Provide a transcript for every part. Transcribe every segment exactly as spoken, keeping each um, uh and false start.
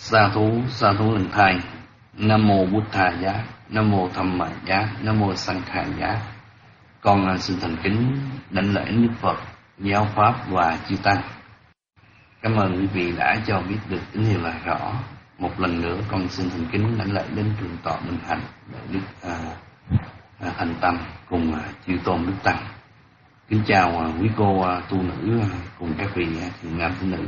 Sa thú, sa thú lần thầy. Nam mô Bụt Thà Giá, Nam mô Tham Ma Giá, Nam mô Sang Khả Giá. Con xin thành kính đảnh lễ Đức Phật, giáo pháp và chư tăng. Cảm ơn quý vị đã cho biết được tín hiệu là rõ. Một lần nữa con xin thành kính đảnh lễ đến Thượng tọa Minh Hạnh, Đức à, à, Thành Tâm cùng à, chư tôn Đức Tăng. Kính chào à, quý cô à, tu nữ à, cùng các vị à, thiện nam tín nữ.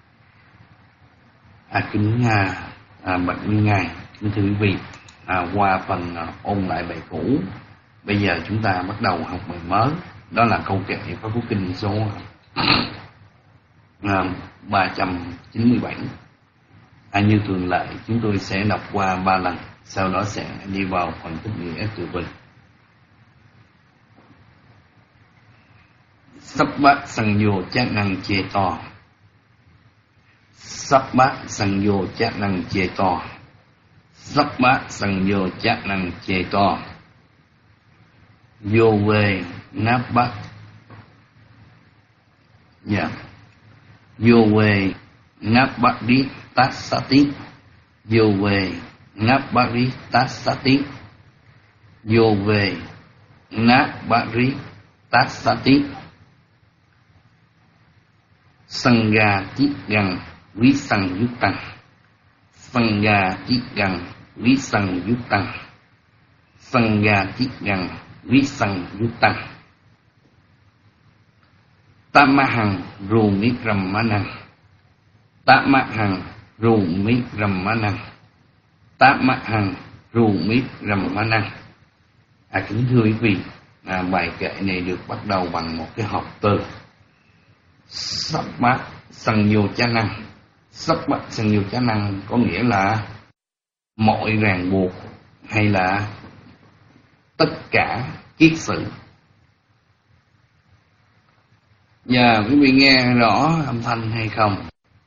À, kính à, à, bạch nguyên ngài, kính thưa quý vị, à, qua phần à, ôn lại bài cũ, bây giờ chúng ta bắt đầu học bài mới, đó là câu kệ Pháp Cú Kinh số à, ba trăm chín mươi bảy. À, như thường lệ chúng tôi sẽ đọc qua ba lần, sau đó sẽ đi vào phần tích nghĩa từ vựng. Sắp bát sang vô chát năng chê to. Sắp bát sang vô chát năng chê to. Sắp bát sang vô chát năng chê to. Vô về náp bát. Dạ yeah. Vô về náp bát đi tát sát tí. Vô về náp bát đi tát sát tí. Vô về náp bát đi tát sát tí. Sangha chít gần quý sang giúp tăng. Sangha chít gần quý sang giúp tăng. Sangha chít gần quý sang giúp tăng. Tamahang rumi brahmanang. Tamahang rumi brahmanang. Tamahang rumi brahmanang. À, kính thưa quý vị, à, bài kệ này được bắt đầu bằng một cái hợp từ. Sắp bát sang vô chá năng. Sắp bát sang vô chá năng có nghĩa là mọi ràng buộc hay là tất cả kiết sử. Dạ, quý vị nghe rõ âm thanh hay không?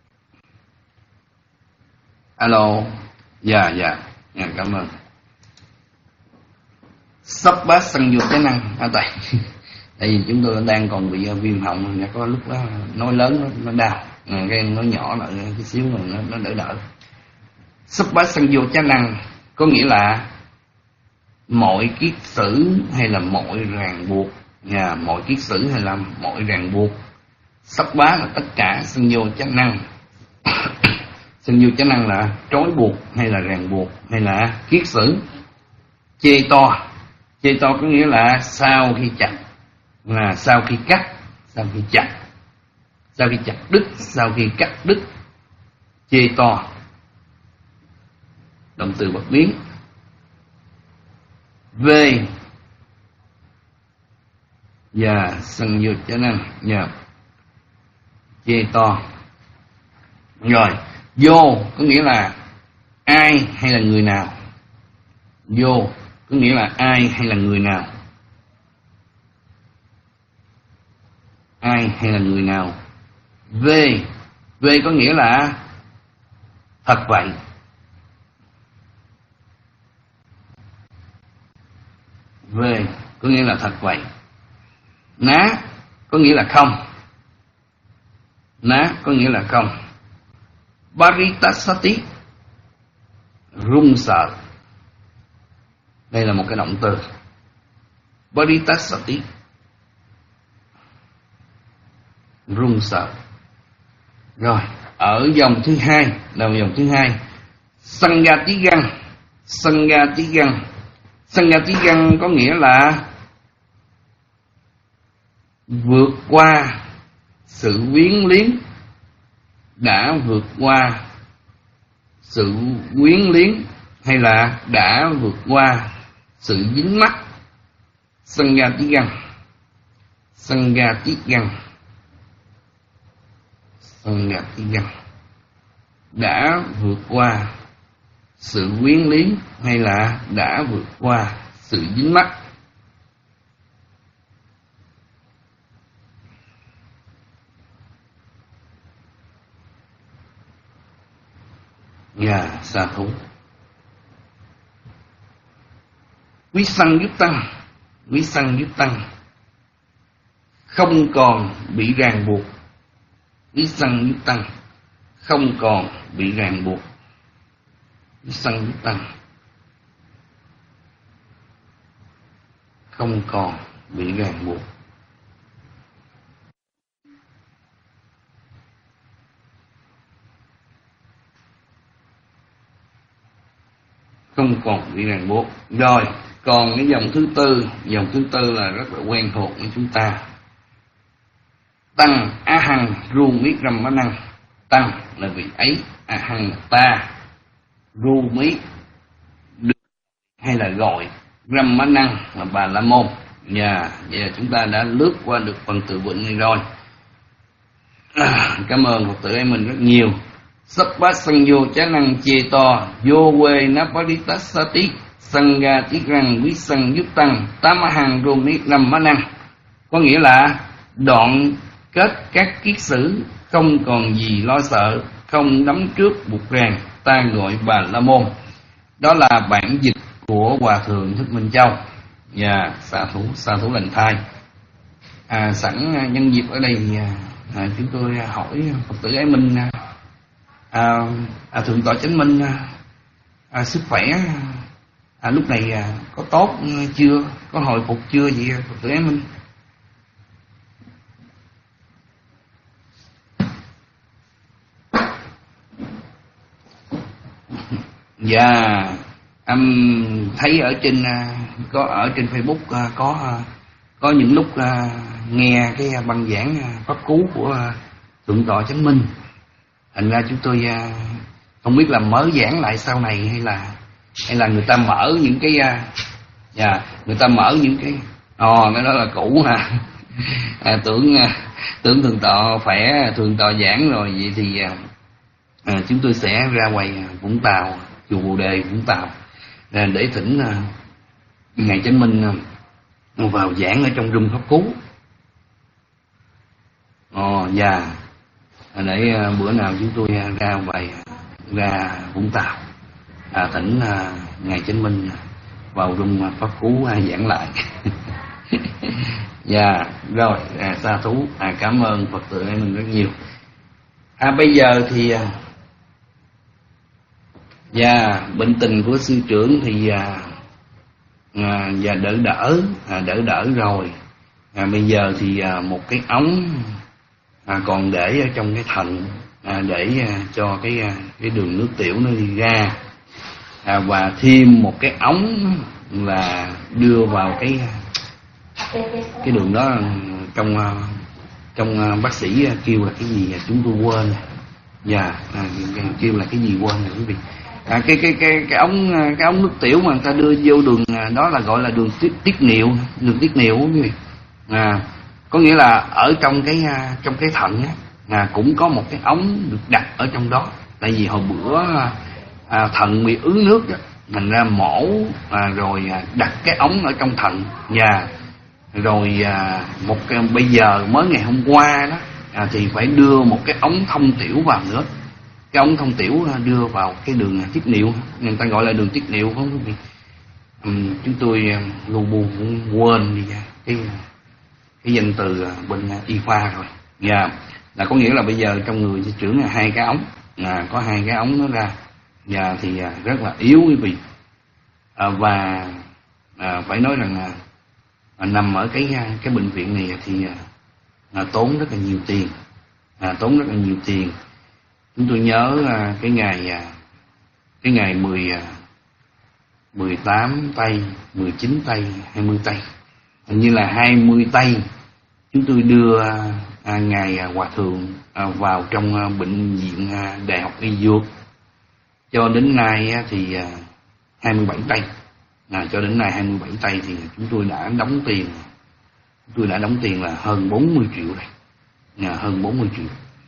Alo. Dạ, dạ, dạ, cảm ơn. Sắp bát sang vô chá năng. À, tại tại vì chúng tôi đang còn bị viêm họng, có lúc đó nói lớn nó, nó đau, cái nói nhỏ lại cái xíu mà nó, nó đỡ đỡ. Sắp bát sang vô chá năng có nghĩa là mọi kiết sử hay là mọi ràng buộc, nhà mọi kiết sử hay là mọi ràng buộc. Sắp bá là tất cả, sang vô chá năng. Sang vô chá năng là trói buộc hay là ràng buộc hay là kiết sử. Chê to, chê to có nghĩa là sau khi chặt, là sau khi cắt, sau khi chặt, sau khi chặt đứt, sau khi cắt đứt. Chê to, động từ bất biến. Về và sang vô chá năng, nhờ chê to. Rồi vô có nghĩa là ai hay là người nào. Vô có nghĩa là ai hay là người nào. Ai hay là người nào. Về, về có nghĩa là thật vậy. Về có nghĩa là thật vậy. Ná có nghĩa là không. Ná có nghĩa là không. Paritasati, run sợ. Đây là một cái động từ. Paritasati, run sợ. Rồi, ở dòng thứ hai, đầu dòng thứ hai, Sangati Găng. Sangati Găng. Sangati Găng có nghĩa là vượt qua sự quyến luyến, đã vượt qua sự quyến luyến hay là đã vượt qua sự dính mắc. Sangati Găng. Sangati Găng. Sangati Găng đã vượt qua sự quyến luyến hay là đã vượt qua sự dính mắc. Và sa thú. Quý sang giúp tăng. Quý sang giúp tăng không còn bị ràng buộc. Quý sang giúp tăng không còn bị ràng buộc. sân giúp tăng, không còn bị ràng buộc. Không còn bị ràng buộc. Rồi, còn cái dòng thứ tư, dòng thứ tư là rất là quen thuộc với chúng ta. Tăng a hằng ru mít râm má năng. Tăng là vị ấy, a hằng là ta, ru mít hay là gọi, râm má năng là Bà La Môn. Dạ, vậy là chúng ta đã lướt qua được phần từ vựng này rồi. À, cảm ơn Phật tử em mình rất nhiều. Sắp bát sanh vô chá năng chê to, vô quê naparittasati, sanh ga tiết răng quý sanh giúp tăng, tám hằng rô mít râm má năng. Có nghĩa là đoạn kết các kiết sử, không còn gì lo sợ, không đắm trước buộc ràng, ta gọi Bà La Môn. Đó là bản dịch của Hòa Thượng Thích Minh Châu. Và xạ thủ xạ thủ lành thai. À, sẵn nhân dịp ở đây thì à, chúng tôi hỏi Phật tử ấy mình à, à, thượng tọa chánh minh à, à, sức khỏe à, lúc này à, có tốt chưa, có hồi phục chưa vậy Phật tử ấy mình? Dạ, em thấy ở trên có ở trên Facebook có có những lúc nghe cái băng giảng pháp cú của thượng tọa chánh minh, thành ra chúng tôi không biết là mới giảng lại sau này hay là hay là người ta mở những cái dạ người ta mở những cái ồ cái đó là cũ ha. À, tưởng tưởng thượng tọa khỏe, thượng tọa giảng rồi vậy thì à, chúng tôi sẽ ra ngoài Vũng Tàu, chùa Bồ Đề Vũng Tàu để thỉnh ngài chánh minh vào giảng ở trong room pháp cú. Ồ dạ, để bữa nào chúng tôi ra ngoài ra Vũng Tàu à, thỉnh ngài chánh minh vào room pháp cú giảng lại. Dạ rồi, à, sa thú à, cảm ơn Phật tử em mình rất nhiều. À bây giờ thì dạ bệnh tình của sư trưởng thì à, à, và đỡ đỡ à, đỡ đỡ rồi. À, bây giờ thì à, một cái ống à, còn để ở trong cái thận à, để à, cho cái à, cái đường nước tiểu nó đi ra à, và thêm một cái ống là đưa vào cái cái đường đó. Trong trong bác sĩ kêu là cái gì chúng tôi quên. Dạ à, kêu là cái gì quên rồi quý vị. À, cái cái cái cái ống cái ống nước tiểu mà người ta đưa vô đường đó là gọi là đường tiết, tiết niệu, đường tiết niệu quý vị. À, có nghĩa là ở trong cái trong cái thận á, à, cũng có một cái ống được đặt ở trong đó. Tại vì hồi bữa à, thận bị ứ nước đó, thành ra mổ à, rồi đặt cái ống ở trong thận. Và rồi à, một cái, bây giờ mới ngày hôm qua đó à, thì phải đưa một cái ống thông tiểu vào nữa. Cái ống thông tiểu đưa vào cái đường tiết niệu, người ta gọi là đường tiết niệu không quý vị. Uhm, chúng tôi lu bu cũng quên đi cái cái danh từ bên y khoa rồi. Dạ, yeah. Là có nghĩa là bây giờ trong người sư trưởng là hai cái ống, là có hai cái ống nó ra. Và yeah, thì rất là yếu quý vị. À, và à, phải nói rằng là à, nằm ở cái cái bệnh viện này thì à, tốn rất là nhiều tiền, à, tốn rất là nhiều tiền. Chúng tôi nhớ à, cái ngày à, cái ngày mười à, mười tám tây, mười chín tây, hai mươi tây, hình như là hai mươi tây, chúng tôi đưa à, ngài à, hòa thượng à, vào trong à, bệnh viện à, Đại học Y Dược. Cho đến nay à, thì à, hai mươi bảy tây. À, cho đến nay hai mươi bảy tây thì chúng tôi đã đóng tiền, chúng tôi đã đóng tiền là hơn bốn mươi triệu đây, à, hơn bốn mươi triệu.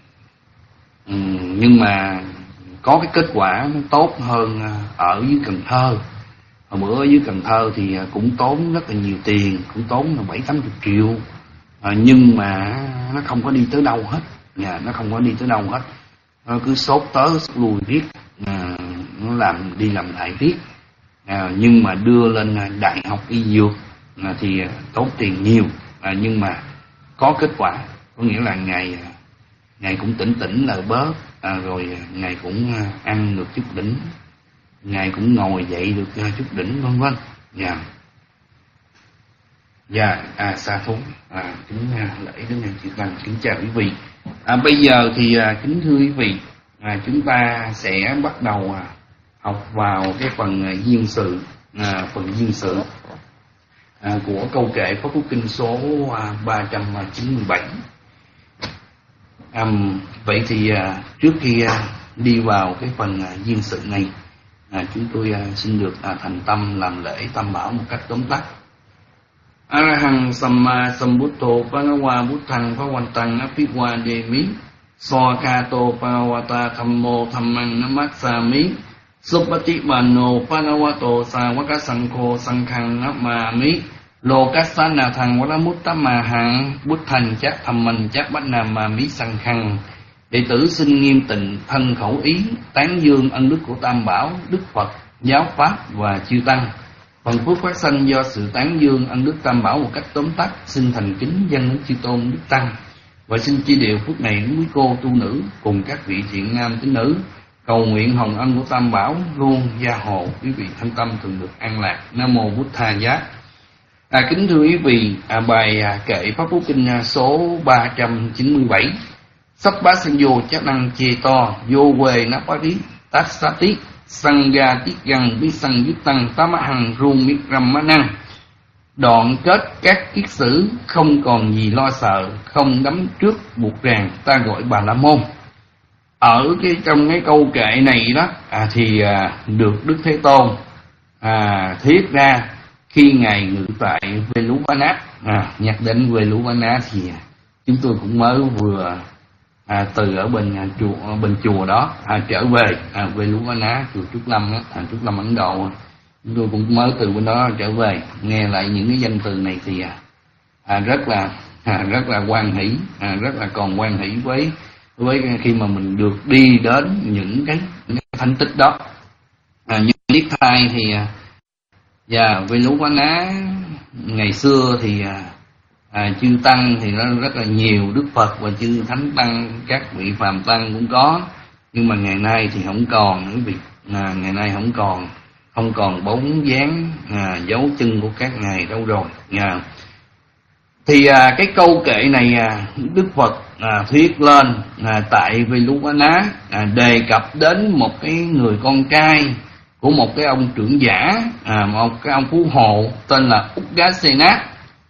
Ừ, nhưng mà có cái kết quả nó tốt hơn ở dưới Cần Thơ. Hồi bữa ở dưới Cần Thơ thì cũng tốn rất là nhiều tiền, cũng tốn là bảy tám chục triệu, à, nhưng mà nó không có đi tới đâu hết, à, nó không có đi tới đâu hết, nó cứ sốt tới sốt lui riết, à, nó làm đi làm lại riết. À, nhưng mà đưa lên Đại học Y Dược à, thì tốn tiền nhiều, à, nhưng mà có kết quả, có nghĩa là ngày ngày cũng tỉnh tỉnh lợi bớt, à, rồi ngày cũng ăn được chút đỉnh ngài cũng ngồi dậy được uh, chút đỉnh vân vân. Dạ, dạ, à, sa thú, à, kính uh, lễ đến ngài chư tăng, kính chào quý vị. À, bây giờ thì uh, kính thưa quý vị, à, chúng ta sẽ bắt đầu uh, học vào cái phần uh, duyên sự, uh, phần duyên sự À, của câu kệ Pháp Cú Kinh số à, ba trăm chín mươi bảy. À, vậy thì à, trước khi à, đi vào cái phần à, duyên sự này, à, chúng tôi à, xin được à, thành tâm làm lễ Tam Bảo một cách tóm tắt. Arahang Samma Sambuddho Bhagava Buddhang Bhagavantang Aphiwademi Swakato Bhagavata Thammo Dhammang Namassami Suppatipano Bhagavato Sāvaka Saṅkho Saṅghang Namami Lokasana Thằng Varamuttamahang Buddhang Chát Dhammang Chát Bhatnamami Saṅghang. Đệ tử xin nghiêm tịnh thân khẩu ý tán dương ân đức của Tam Bảo, Đức Phật, Giáo Pháp và Chư Tăng. Phần phước phát sanh do sự tán dương ân đức Tam Bảo một cách tóm tắt xin thành kính dâng đến Chư Tôn Đức Tăng, và xin chia đều phước này đến quý cô tu nữ cùng các vị thiện nam tín nữ. Cầu nguyện hồng ân của Tam Bảo luôn gia hộ quý vị thanh tâm thường được an lạc. Nam mô Bụt Thà Giá. À, kính thưa quý vị, à, bài à, kệ Pháp Cú Kinh à, số ba trăm chín mươi bảy. Sắp bá sinh vô chắc năng chê to vô quê nắp bá rí tát sa tí sang ga tiết găng bí sang dứt tăng tám hằng rung miết râm má năng. Đoạn kết các kiết sử không còn gì lo sợ, không đắm trước buộc ràng ta gọi Bà La Môn. Ở cái trong cái câu kệ này đó à, thì à, được Đức Thế Tôn à, thiết ra khi ngài ngự tại Veluvana. À, nhắc đến Veluvana thì chúng tôi cũng mới vừa à, từ ở bên à, chùa bên chùa đó à, trở về à, Veluvana, chùa Trúc Lâm á, à, Trúc Lâm Ấn Độ. Chúng tôi cũng mới từ bên đó trở về, nghe lại những cái danh từ này thì à, à, rất là à, rất là hoan hỷ, à, rất là còn hoan hỷ với với khi mà mình được đi đến những cái, những cái thành tích đó. À, như Niết Thai thì và Veluvana ngày xưa thì à, chư tăng thì nó rất là nhiều, Đức Phật và chư thánh tăng, các vị phàm tăng cũng có, nhưng mà ngày nay thì không còn nữa vị. À, ngày nay không còn không còn bóng dáng à, dấu chân của các ngài đâu rồi. À, thì à, cái câu kệ này à, Đức Phật à, thuyết lên à, tại Veluvana à, đề cập đến một cái người con trai của một cái ông trưởng giả, à, một cái ông phú hộ tên là Uggasena.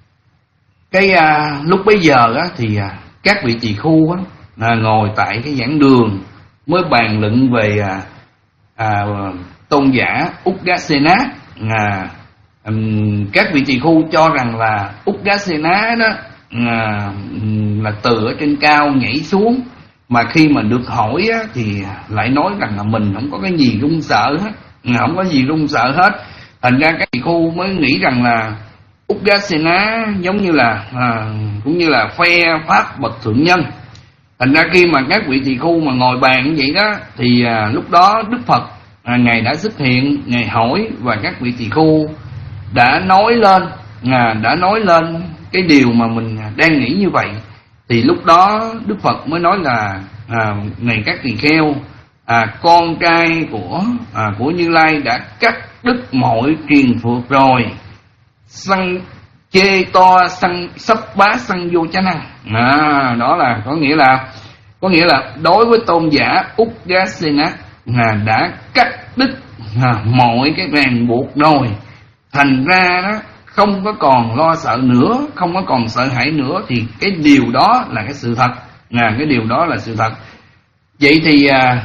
Cái à, lúc bấy giờ á, thì à, các vị tỳ khu á, à, ngồi tại cái giảng đường mới bàn luận về à, à, tôn giả Uggasena. À, um, các vị tỳ khu cho rằng là Uggasena đó à, là từ ở trên cao nhảy xuống, mà khi mà được hỏi á, thì lại nói rằng là mình không có cái gì run sợ hết, không có gì run sợ hết. Thành ra các tỳ khu mới nghĩ rằng là Uggasena giống như là à, cũng như là phe pháp bậc thượng nhân. Thành ra khi mà các vị tỳ khu mà ngồi bàn như vậy đó thì à, lúc đó Đức Phật à, ngài đã xuất hiện, ngài hỏi, và các vị tỳ khu đã nói lên à, đã nói lên cái điều mà mình đang nghĩ như vậy. Thì lúc đó Đức Phật mới nói là à, này các tỳ kheo, à, con trai của à, của Như Lai đã cắt đứt mọi truyền phược rồi, săn chê to săn sắp bá săn vô chá năng. À, đó là có nghĩa là có nghĩa là đối với tôn giả Uggasena à, đã cắt đứt à, mọi cái ràng buộc rồi. Thành ra đó không có còn lo sợ nữa, không có còn sợ hãi nữa, thì cái điều đó là cái sự thật. À, cái điều đó là sự thật. Vậy thì à,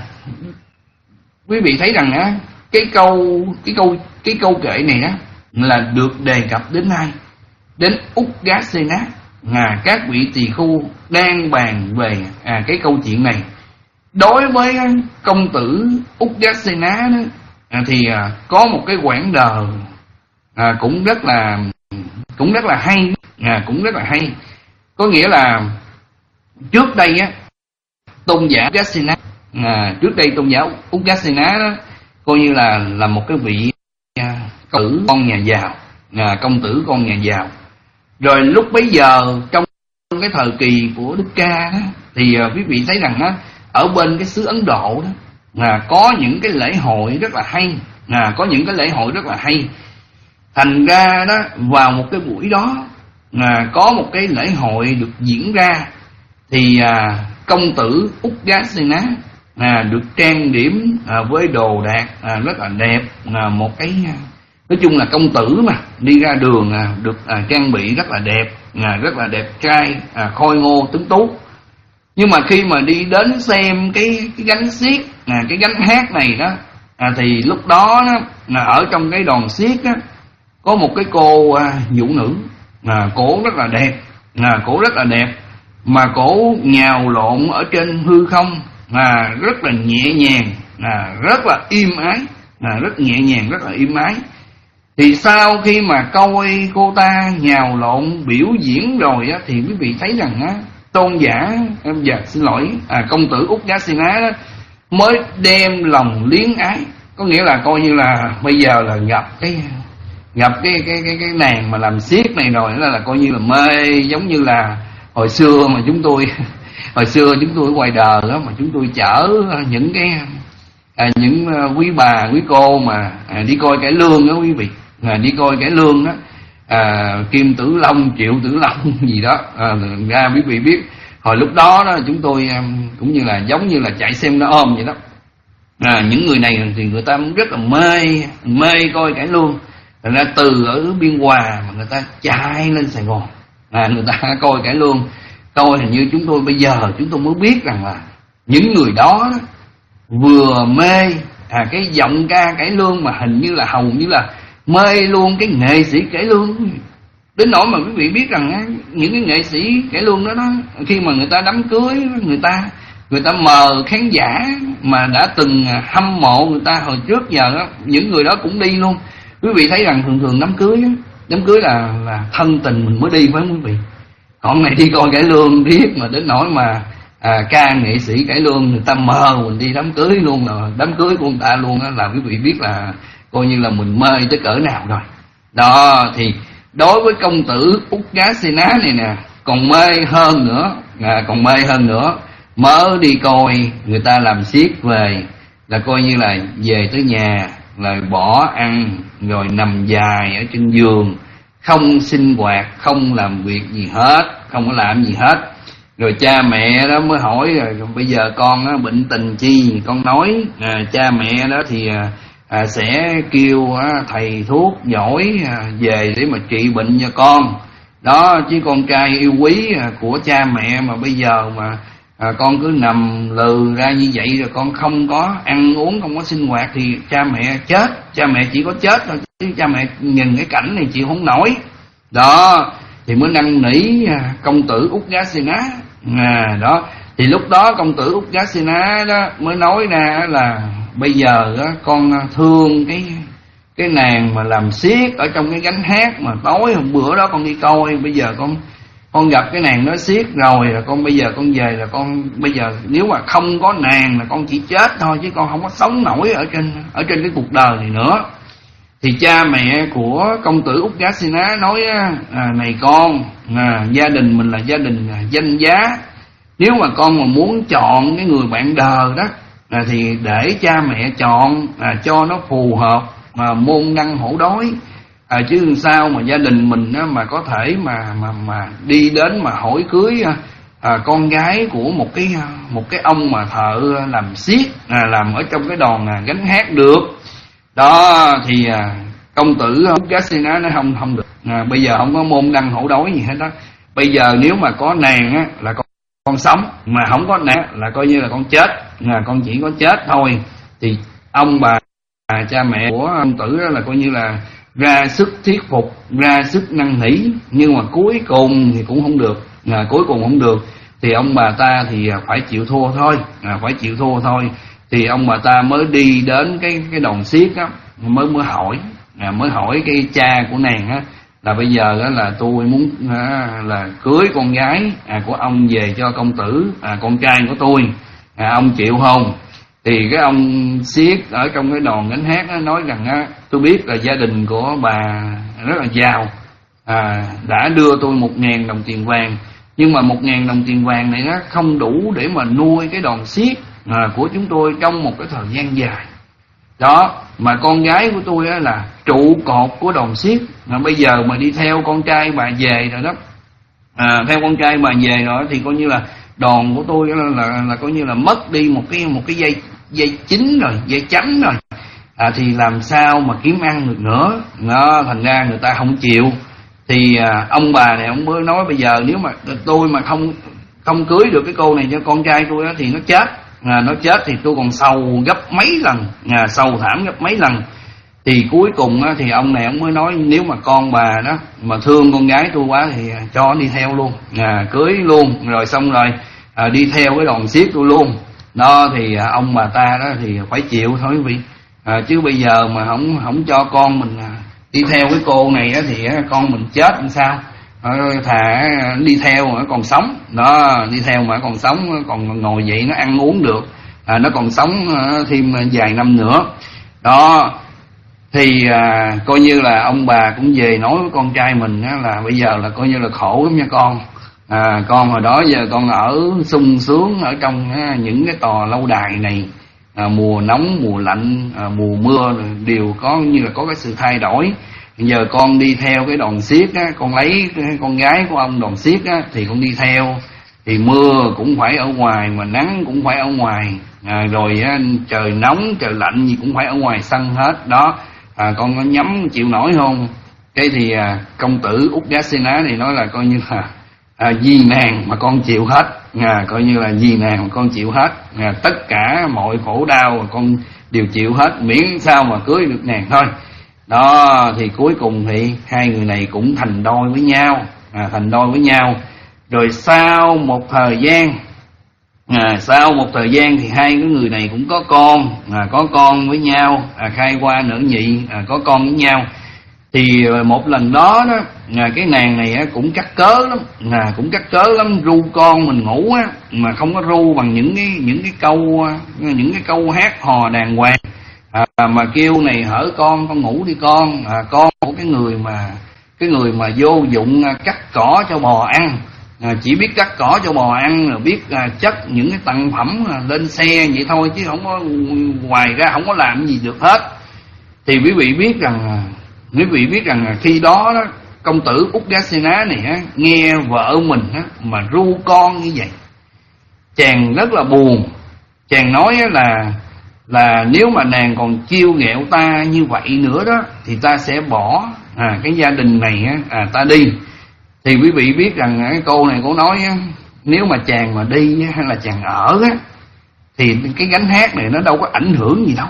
quý vị thấy rằng á, cái câu cái câu cái câu kệ này á là được đề cập đến ai? Đến Uggasena. À, các vị tỳ khu đang bàn về à, cái câu chuyện này. Đối với công tử Uggasena đó à, thì à, có một cái quãng đời à, cũng rất là cũng rất là hay, à, cũng rất là hay. Có nghĩa là trước đây á, tôn giả Uggasena à, trước đây tôn giả Uggasena đó coi như là là một cái vị à, công tử con nhà giàu, à, công tử con nhà giàu. Rồi lúc bấy giờ trong cái thời kỳ của Đức Ca đó, thì à, quý vị thấy rằng á, ở bên cái xứ Ấn Độ đó là có những cái lễ hội rất là hay, à, có những cái lễ hội rất là hay. Thành ra đó vào một cái buổi đó à, có một cái lễ hội được diễn ra, thì à, công tử Uggasena à, được trang điểm à, với đồ đạc à, rất là đẹp, à, một cái nói chung là công tử mà đi ra đường à, được à, trang bị rất là đẹp, à, rất là đẹp trai, à, khôi ngô tuấn tú. Nhưng mà khi mà đi đến xem cái cái gánh xiếc, à, cái gánh hát này đó, à, thì lúc đó, đó là ở trong cái đoàn xiếc đó, có một cái cô à, vũ nữ, à, cổ rất là đẹp, à, cổ rất là đẹp, mà cổ nhào lộn ở trên hư không, à, rất là nhẹ nhàng, à, rất là im ái, à, rất nhẹ nhàng, rất là im ái. Thì sau khi mà coi cô ta nhào lộn biểu diễn rồi á, thì quý vị thấy rằng á, tôn giả em dạ xin lỗi à, công tử Uggasena đó mới đem lòng liếng ái, có nghĩa là coi như là bây giờ là gặp cái gặp cái cái cái cái nàng mà làm xiếc này rồi, đó là coi như là mê, giống như là hồi xưa mà chúng tôi hồi xưa chúng tôi ở ngoài đời đó, mà chúng tôi chở những cái à, những quý bà quý cô mà à, đi coi cải lương đó quý vị, à, đi coi cải lương đó, à, Kim Tử Long, Triệu Tử Long gì đó, à, ra quý vị biết hồi lúc đó đó chúng tôi um, cũng như là giống như là chạy xem nó ôm vậy đó. À, những người này thì người ta rất là mê mê coi cải lương, thành ra từ ở Biên Hòa mà người ta chạy lên Sài Gòn, à, người ta coi cải lương. Tôi hình như chúng tôi bây giờ chúng tôi mới biết rằng là những người đó, đó vừa mê à, cái giọng ca cải lương, mà hình như là hầu như là mê luôn cái nghệ sĩ cải lương, đến nỗi mà quý vị biết rằng á, những cái nghệ sĩ cải lương đó, đó khi mà người ta đám cưới, người ta người ta mời khán giả mà đã từng hâm mộ người ta hồi trước giờ đó, những người đó cũng đi luôn. Quý vị thấy rằng thường thường đám cưới á, đám cưới là là thân tình mình mới đi, phải không quý vị? Còn này đi coi cải lương biết, mà đến nỗi mà à, ca nghệ sĩ cải lương người ta mời mình đi đám cưới luôn, là đám cưới của người ta luôn á, là quý vị biết là coi như là mình mê tới cỡ nào rồi. Đó thì đối với công tử Uggasena này nè, còn mê hơn nữa, à, còn mê hơn nữa, mới đi coi người ta làm xiếc về là coi như là về tới nhà là bỏ ăn rồi nằm dài ở trên giường, không sinh hoạt, không làm việc gì hết, không có làm gì hết. Rồi cha mẹ đó mới hỏi rồi, rồi bây giờ con á, bệnh tình chi? Con nói à, cha mẹ đó thì à, à, sẽ kêu à, thầy thuốc giỏi à, về để mà trị bệnh cho con. Đó, chứ con trai yêu quý à, của cha mẹ mà bây giờ mà à, con cứ nằm lừ ra như vậy, rồi con không có ăn uống, không có sinh hoạt thì cha mẹ chết, cha mẹ chỉ có chết thôi, chứ cha mẹ nhìn cái cảnh này chịu không nổi. Đó thì mới năn nỉ à, công tử Uggasena. À, đó thì lúc đó công tử Uggasena đó mới nói ra là bây giờ đó, con thương cái cái nàng mà làm xiếc ở trong cái gánh hát mà tối hôm bữa đó con đi coi, bây giờ con con gặp cái nàng đó xiếc rồi, là con bây giờ con về là con bây giờ nếu mà không có nàng là con chỉ chết thôi, chứ con không có sống nổi ở trên ở trên cái cuộc đời này nữa. Thì cha mẹ của công tử Uggasena nói à, này con, à, gia đình mình là gia đình à, danh giá, nếu mà con mà muốn chọn cái người bạn đời đó à, thì để cha mẹ chọn à, cho nó phù hợp mà môn đăng hổ đói, à, chứ sao mà gia đình mình á, mà có thể mà mà mà đi đến mà hỏi cưới à, con gái của một cái một cái ông mà thợ làm xiếc à, làm ở trong cái đoàn à, gánh hát được. Đó thì à, công tử Uggasena nó không không được, à, bây giờ không có môn đăng hổ đói gì hết đó. Bây giờ nếu mà có nàng á là con, con sống, mà không có nàng là coi như là con chết, à, con chỉ có chết thôi. Thì ông bà à, cha mẹ của công tử đó là coi như là ra sức thuyết phục, ra sức năn nỉ, nhưng mà cuối cùng thì cũng không được, à, cuối cùng không được. Thì ông bà ta thì phải chịu thua thôi, à, phải chịu thua thôi. Thì ông bà ta mới đi đến cái cái đoàn xiếc á, mới mới hỏi, à, mới hỏi cái cha của nàng á là bây giờ á là tôi muốn à, là cưới con gái à, của ông về cho công tử à, con trai của tôi, à, ông chịu không? Thì cái ông xiếc ở trong cái đoàn gánh hát á, nói rằng á, tôi biết là gia đình của bà rất là giàu, à, đã đưa tôi một ngàn đồng tiền vàng, nhưng mà một ngàn đồng tiền vàng này nó không đủ để mà nuôi cái đoàn xiếc à, của chúng tôi trong một cái thời gian dài. Đó mà con gái của tôi á là trụ cột của đòn xiếc, mà bây giờ mà đi theo con trai bà về rồi đó, à, theo con trai bà về rồi thì coi như là đòn của tôi là, là, là coi như là mất đi một cái một cái dây dây chính rồi, dây chánh rồi, à, thì làm sao mà kiếm ăn được nữa. Nó thành ra người ta không chịu. Thì à, ông bà này ông mới nói bây giờ nếu mà tôi mà không không cưới được cái cô này cho con trai tôi đó, thì nó chết, à, nó chết thì tôi còn sầu gấp mấy lần, à, sầu thảm gấp mấy lần. Thì cuối cùng á, thì ông này ông mới nói nếu mà con bà đó mà thương con gái tôi quá thì cho nó đi theo luôn, à, cưới luôn, rồi xong rồi à, đi theo cái đòn xiếc tôi luôn. Đó thì à, ông bà ta đó thì phải chịu thôi quý vị, à, chứ bây giờ mà không không cho con mình à, đi theo cái cô này á, thì á, con mình chết làm sao, à, thà đi theo mà còn sống đó, đi theo mà còn sống, còn ngồi vậy nó ăn uống được, à, nó còn sống à, thêm vài năm nữa. Đó thì à, coi như là ông bà cũng về nói với con trai mình á, là bây giờ là coi như là khổ lắm nha con, à, con hồi đó giờ con ở sung sướng ở trong á, những cái tòa lâu đài này, à, mùa nóng mùa lạnh, à, mùa mưa đều có như là có cái sự thay đổi. Bây giờ con đi theo cái đòn xiếc á, con lấy con gái của ông đòn xiếc á, thì con đi theo thì mưa cũng phải ở ngoài mà nắng cũng phải ở ngoài, à, rồi á, trời nóng trời lạnh gì cũng phải ở ngoài sân hết đó. À, con có nhắm chịu nổi không? Cái thì à, công tử Uggasena này nói là coi như là à, vì nàng mà con chịu hết, à, coi như là vì nàng mà con chịu hết, à, tất cả mọi khổ đau mà con đều chịu hết, miễn sao mà cưới được nàng thôi. Đó thì cuối cùng thì hai người này cũng thành đôi với nhau, à, thành đôi với nhau. Rồi sau một thời gian, à, sau một thời gian thì hai cái người này cũng có con, à, có con với nhau, à, khai qua nở nhị, à, có con với nhau. Thì một lần đó đó, à, cái nàng này á, cũng cắt cớ lắm, à, cũng cắt cớ lắm, ru con mình ngủ á, mà không có ru bằng những cái những cái câu những cái câu hát hò đàng hoàng, à, mà kêu này hở con con ngủ đi con, à, con của cái người mà cái người mà vô dụng cắt cỏ cho bò ăn. À, chỉ biết cắt cỏ cho bò ăn, rồi biết à, chất những cái tặng phẩm à, lên xe vậy thôi, chứ không có ngoài ra không có làm gì được hết. Thì quý vị biết rằng quý vị biết rằng khi đó, đó công tử Uggasena này á, nghe vợ mình á, mà ru con như vậy, chàng rất là buồn. Chàng nói á, là là nếu mà nàng còn chiêu ghẹo ta như vậy nữa đó thì ta sẽ bỏ à, cái gia đình này á, à, ta đi. Thì quý vị biết rằng cái cô này cô nói á, nếu mà chàng mà đi hay là chàng ở á, thì cái gánh hát này nó đâu có ảnh hưởng gì đâu,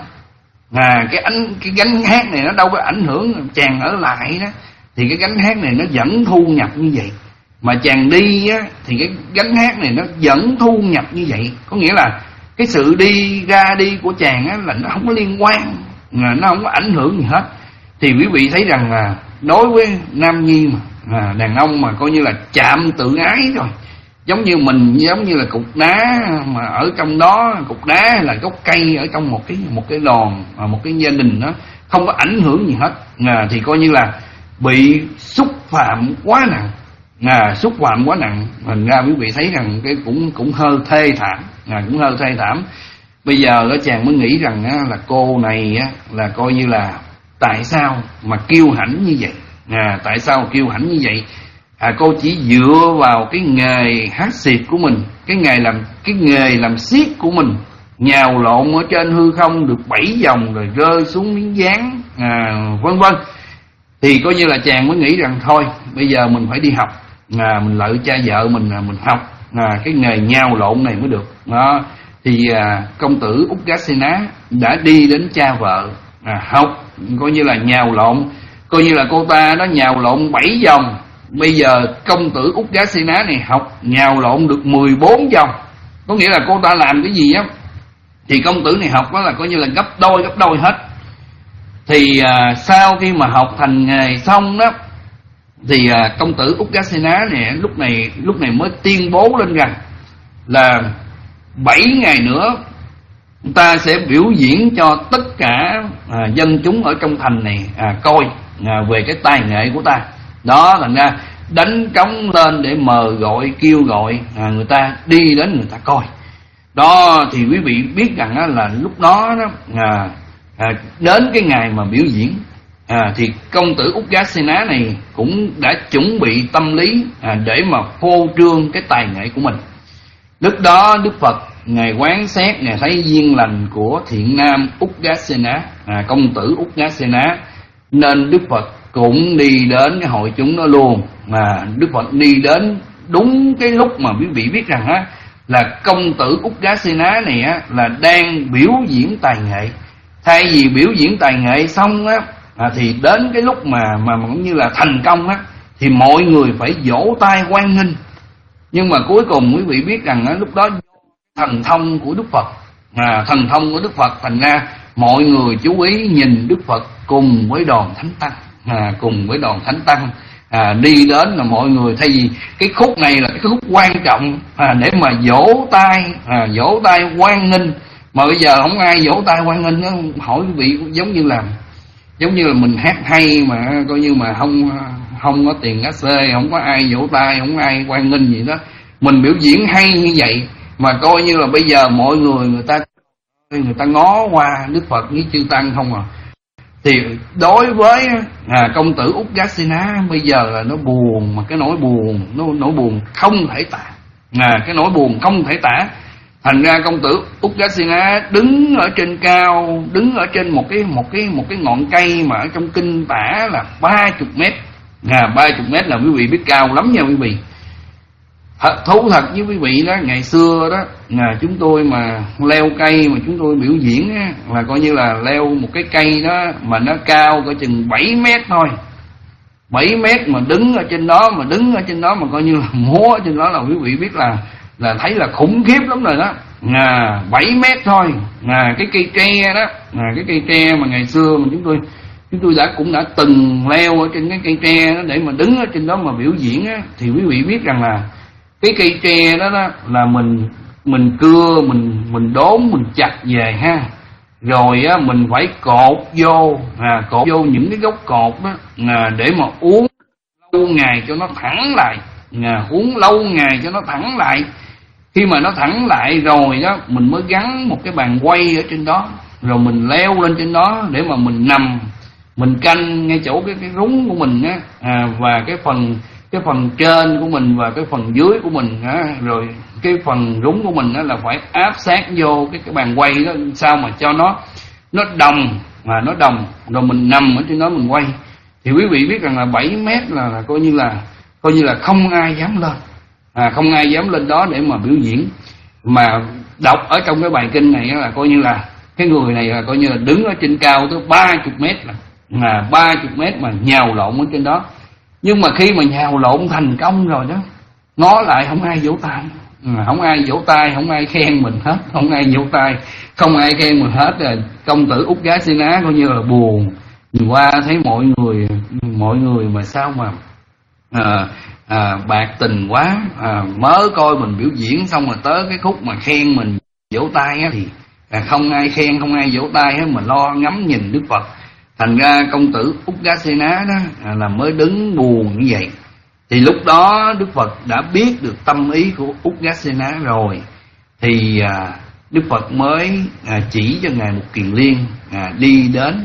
à, cái ánh cái gánh hát này nó đâu có ảnh hưởng. Chàng ở lại đó thì cái gánh hát này nó vẫn thu nhập như vậy, mà chàng đi á thì cái gánh hát này nó vẫn thu nhập như vậy. Có nghĩa là cái sự đi ra đi của chàng á là nó không có liên quan, nó không có ảnh hưởng gì hết. Thì quý vị thấy rằng là đối với nam nhi mà à, đàn ông mà coi như là chạm tự ái rồi, giống như mình giống như là cục đá mà ở trong đó, cục đá hay là gốc cây ở trong một cái một cái đòn, một cái gia đình đó không có ảnh hưởng gì hết, à, thì coi như là bị xúc phạm quá nặng, à, xúc phạm quá nặng. Thành ra quý vị thấy rằng cái cũng cũng hơi thê thảm, à, cũng hơi thê thảm. Bây giờ đó chàng mới nghĩ rằng á, là cô này á, là coi như là tại sao mà kiêu hãnh như vậy, à, tại sao kiêu hãnh như vậy. À, cô chỉ dựa vào cái nghề hát xiệt của mình, cái nghề làm cái nghề làm xiếc của mình, nhào lộn ở trên hư không được bảy vòng rồi rơi xuống miếng dán, à, vân vân. Thì coi như là chàng mới nghĩ rằng thôi bây giờ mình phải đi học, à, mình lợi cha vợ mình, à, mình học à, cái nghề nhào lộn này mới được. Đó thì à, công tử Uggasena đã đi đến cha vợ, à, học coi như là nhào lộn, coi như là cô ta đó nhào lộn bảy vòng. Bây giờ công tử Uggasena này học nhào lộn được mười bốn vòng. Có nghĩa là cô ta làm cái gì á thì công tử này học đó là coi như là gấp đôi gấp đôi hết. Thì à, sau khi mà học thành nghề xong đó thì à, công tử Uggasena này lúc này lúc này mới tuyên bố lên rằng là bảy ngày nữa ta sẽ biểu diễn cho tất cả à, dân chúng ở trong thành này à, coi à, về cái tài nghệ của ta. Đó, thành ra đánh trống lên để mời gọi, kêu gọi à, người ta đi đến người ta coi. Đó thì quý vị biết rằng á, là lúc đó, đó à, à, đến cái ngày mà biểu diễn, à, thì công tử Uggasena này cũng đã chuẩn bị tâm lý à, để mà phô trương cái tài nghệ của mình. Lúc đó Đức Phật ngài quán xét, ngài thấy duyên lành của thiện nam Uggasena, à, công tử Uggasena, nên Đức Phật cũng đi đến cái hội chúng đó luôn. Mà Đức Phật đi đến đúng cái lúc mà quý vị biết rằng á, là công tử Uggasena này á, là đang biểu diễn tài nghệ. Thay vì biểu diễn tài nghệ xong á, à, thì đến cái lúc mà mà cũng như là thành công á, thì mọi người phải vỗ tay hoan nghênh. Nhưng mà cuối cùng quý vị biết rằng á, lúc đó thần thông của Đức Phật, à, thần thông của Đức Phật, thành ra mọi người chú ý nhìn Đức Phật cùng với đoàn thánh tăng, à, cùng với đoàn thánh tăng à, đi đến, là mọi người thay vì cái khúc này là cái khúc quan trọng à, để mà vỗ tay, à, vỗ tay hoan nghênh, mà bây giờ không ai vỗ tay hoan nghênh đó. Hỏi quý vị, giống như là giống như là mình hát hay mà coi như mà không không có tiền ét xê, không có ai vỗ tay, không có ai hoan nghênh gì đó. Mình biểu diễn hay như vậy mà coi như là bây giờ mọi người người ta người ta ngó qua Đức Phật với chư tăng không à. Thì đối với à, công tử Uggasena bây giờ là nó buồn, mà cái nỗi buồn nó nỗi buồn không thể tả, à, cái nỗi buồn không thể tả. Thành ra công tử Uggasena đứng ở trên cao, đứng ở trên một cái một cái một cái ngọn cây mà ở trong kinh tả là ba chục mét, à, ba chục mét là quý vị biết cao lắm nha quý vị. Thật, thú thật với quý vị đó, ngày xưa đó là chúng tôi mà leo cây mà chúng tôi biểu diễn á, là coi như là leo một cái cây đó mà nó cao có chừng bảy mét thôi, bảy mét mà đứng ở trên đó, mà đứng ở trên đó mà coi như là múa ở trên đó là quý vị biết là là thấy là khủng khiếp lắm rồi đó. À, bảy mét thôi, à, cái cây tre đó, à, cái cây tre mà ngày xưa mà chúng tôi chúng tôi đã cũng đã từng leo ở trên cái cây tre đó để mà đứng ở trên đó mà biểu diễn á, thì quý vị biết rằng là cái cây tre đó, đó là mình mình cưa, mình mình đốn, mình chặt về ha, rồi á mình phải cột vô, à, cột vô những cái gốc cột đó, à, để mà uống lâu ngày cho nó thẳng lại, à, uống lâu ngày cho nó thẳng lại. Khi mà nó thẳng lại rồi đó, mình mới gắn một cái bàn quay ở trên đó, rồi mình leo lên trên đó để mà mình nằm, mình canh ngay chỗ cái cái rúng của mình á, à, và cái phần cái phần trên của mình và cái phần dưới của mình á, rồi cái phần rúng của mình á là phải áp sát vô cái cái bàn quay đó, sao mà cho nó nó đồng, mà nó đồng, rồi mình nằm ở trên đó mình quay. Thì quý vị biết rằng là bảy mét là, là coi như là coi như là không ai dám lên, à, không ai dám lên đó để mà biểu diễn. Mà đọc ở trong cái bài kinh này là coi như là cái người này là coi như là đứng ở trên cao tới ba chục mét, là ba chục mét mà nhào lộn ở trên đó. Nhưng mà khi mà nhào lộn thành công rồi đó, ngó lại không ai vỗ tay, à, không ai vỗ tay, không ai khen mình hết, không ai vỗ tay, không ai khen mình hết. Rồi công tử Uggasena coi như là buồn, nhìn qua thấy mọi người mọi người mà sao mà à, à, bạc tình quá, à, mới coi mình biểu diễn xong rồi tới cái khúc mà khen mình vỗ tay á, thì à, không ai khen, không ai vỗ tay hết, mà lo ngắm nhìn Đức Phật. Thành ra công tử Uggasena đó à, là mới đứng buồn như vậy. Thì lúc đó Đức Phật đã biết được tâm ý của Uggasena rồi, thì à, Đức Phật mới à, chỉ cho ngài một kiền liên, à, đi đến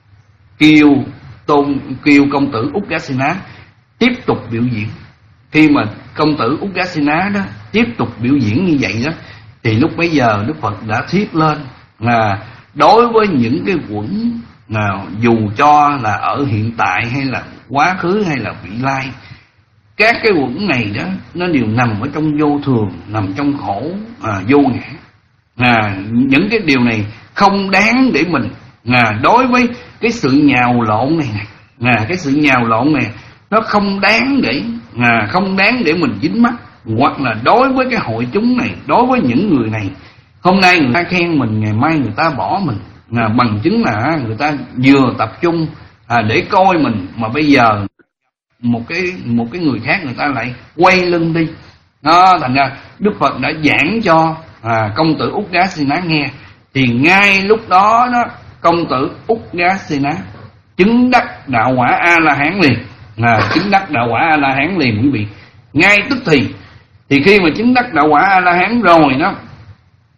kêu tôn kêu công tử Uggasena tiếp tục biểu diễn. Khi mà công tử Uggasena đó tiếp tục biểu diễn như vậy đó, thì lúc bấy giờ Đức Phật đã thuyết lên là đối với những cái quẩn nào, dù cho là ở hiện tại hay là quá khứ hay là vị lai, các cái quẩn này đó nó đều nằm ở trong vô thường, nằm trong khổ à, vô ngã. À, những cái điều này không đáng để mình à, đối với cái sự nhào lộn này này, à, cái sự nhào lộn này nó không đáng để à, không đáng để mình dính mắc. Hoặc là đối với cái hội chúng này, đối với những người này, hôm nay người ta khen mình, ngày mai người ta bỏ mình, à, bằng chứng là người ta vừa tập trung à, để coi mình, mà bây giờ một cái một cái người khác người ta lại quay lưng đi đó. Thành ra Đức Phật đã giảng cho à, công tử Uggasena nghe, thì ngay lúc đó đó công tử Uggasena chứng đắc đạo quả A La Hán liền, à, chứng đắc đạo quả A La Hán liền quý vị, ngay tức thì. Thì khi mà chứng đắc đạo quả A La Hán rồi đó,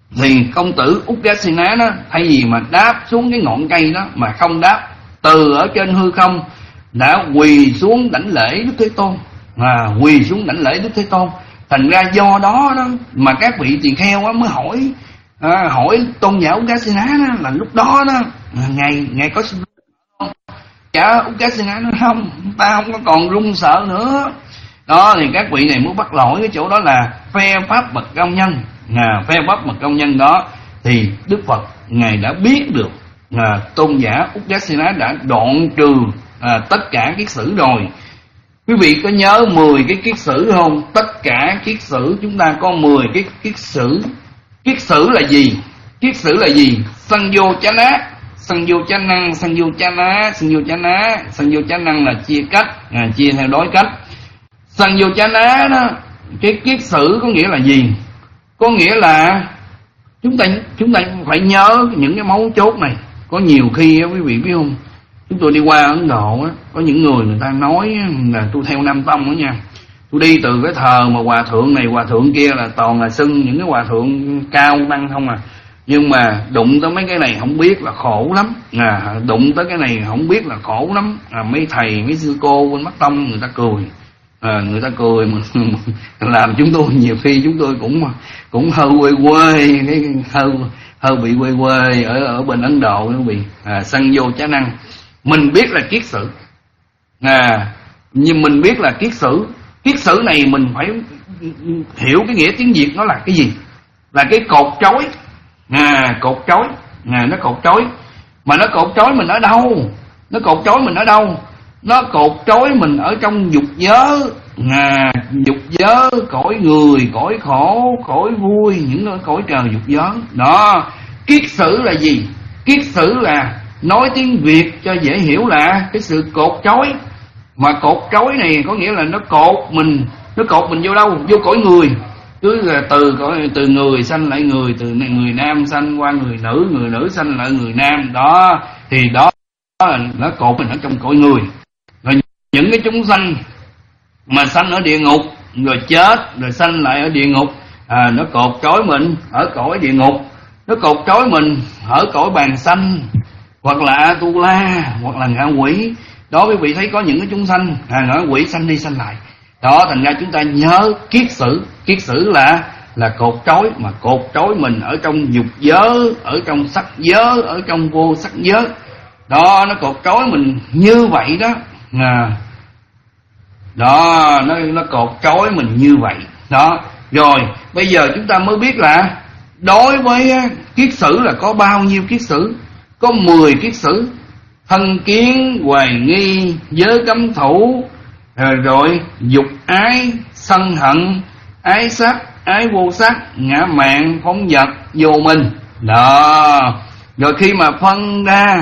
Thì công tử Uddasena đó, thay vì mà đáp xuống cái ngọn cây đó mà không đáp, từ ở trên hư không đã quỳ xuống đảnh lễ Đức Thế Tôn, à, quỳ xuống đảnh lễ Đức Thế Tôn. Thành ra do đó đó mà các vị tỳ kheo á mới hỏi à, hỏi tôn giả Uddasena đó, là lúc đó đó ngài ngài có không? Dạ Uddasena nói không, ta không có còn run sợ nữa. Đó thì các vị này mới bắt lỗi cái chỗ đó là phe pháp bậc cao nhân. À, phe pháp bậc cao nhân đó thì Đức Phật ngài đã biết được à, tôn giả Uddasena đã đoạn trừ à, tất cả kiết sử rồi. Quý vị có nhớ mười cái kiết sử không? Tất cả kiết sử chúng ta có mười cái kiết sử. Kiết sử là gì? Kiết sử là gì? Sanh vô chánh á, sanh vô chánh năng, sanh vô chánh á, sanh vô chánh á, sanh vô chánh năng là chia cách, à, chia theo đối cách. Sanh vô chánh á đó, cái kiết sử có nghĩa là gì? Có nghĩa là chúng ta chúng ta phải nhớ những cái mấu chốt này. Có nhiều khi quý vị biết không, chúng tôi đi qua Ấn Độ á, có những người người ta nói là tôi theo Nam Tông đó nha. Tôi đi từ cái thờ mà hòa thượng này hòa thượng kia là toàn là xưng những cái hòa thượng cao năng không à. Nhưng mà đụng tới mấy cái này không biết là khổ lắm, à, đụng tới cái này không biết là khổ lắm. À, mấy thầy mấy sư cô bên Bắc Tông người ta cười, à, người ta cười mà làm chúng tôi nhiều khi chúng tôi cũng cũng hơi quê quê, cái hơi hơi bị quê quê ở ở bên Ấn Độ nó bị à, sanh vô chá năng. Mình biết là kiết sử, à, nhưng mình biết là kiết sử. Kiết sử này mình phải hiểu cái nghĩa tiếng Việt nó là cái gì, là cái cột trói, à, cột trói, à, nó cột trói. Mà nó cột trói mình ở đâu? Nó cột trói mình ở đâu? Nó cột trói mình ở trong dục giới, à, dục giới, cõi người, cõi khổ, cõi vui, những cõi trời dục giới. Đó, kiết sử là gì? Kiết sử là nói tiếng Việt cho dễ hiểu là cái sự cột trói. Mà cột trói này có nghĩa là nó cột mình, nó cột mình vô đâu? Vô cõi người. Cứ là từ cõi từ người sanh lại người, từ người nam sanh qua người nữ, người nữ sanh lại người nam. Đó, thì đó là nó cột mình ở trong cõi người. Rồi những cái chúng sanh mà sanh ở địa ngục rồi chết rồi sanh lại ở địa ngục, à, nó cột trói mình ở cõi địa ngục. Nó cột trói mình ở cõi bàn sanh, hoặc là tu la, hoặc là ngạ quỷ. Đó, quý vị thấy có những cái chúng sanh à, ngạ quỷ sanh đi sanh lại. Đó, thành ra chúng ta nhớ kiết sử. Kiết sử là là cột trói, mà cột trói mình ở trong dục giới, ở trong sắc giới, ở trong vô sắc giới. Đó, nó cột trói mình như vậy đó. À, đó, nó nó cột trói mình như vậy. Đó, rồi bây giờ chúng ta mới biết là đối với kiết sử là có bao nhiêu kiết sử? Có mười kiết sử. Thân kiến, hoài nghi, giới cấm thủ, rồi, rồi dục ái, sân hận, ái sắc, ái vô sắc, ngã mạn, phóng dật, vô minh. Đó, rồi khi mà phân ra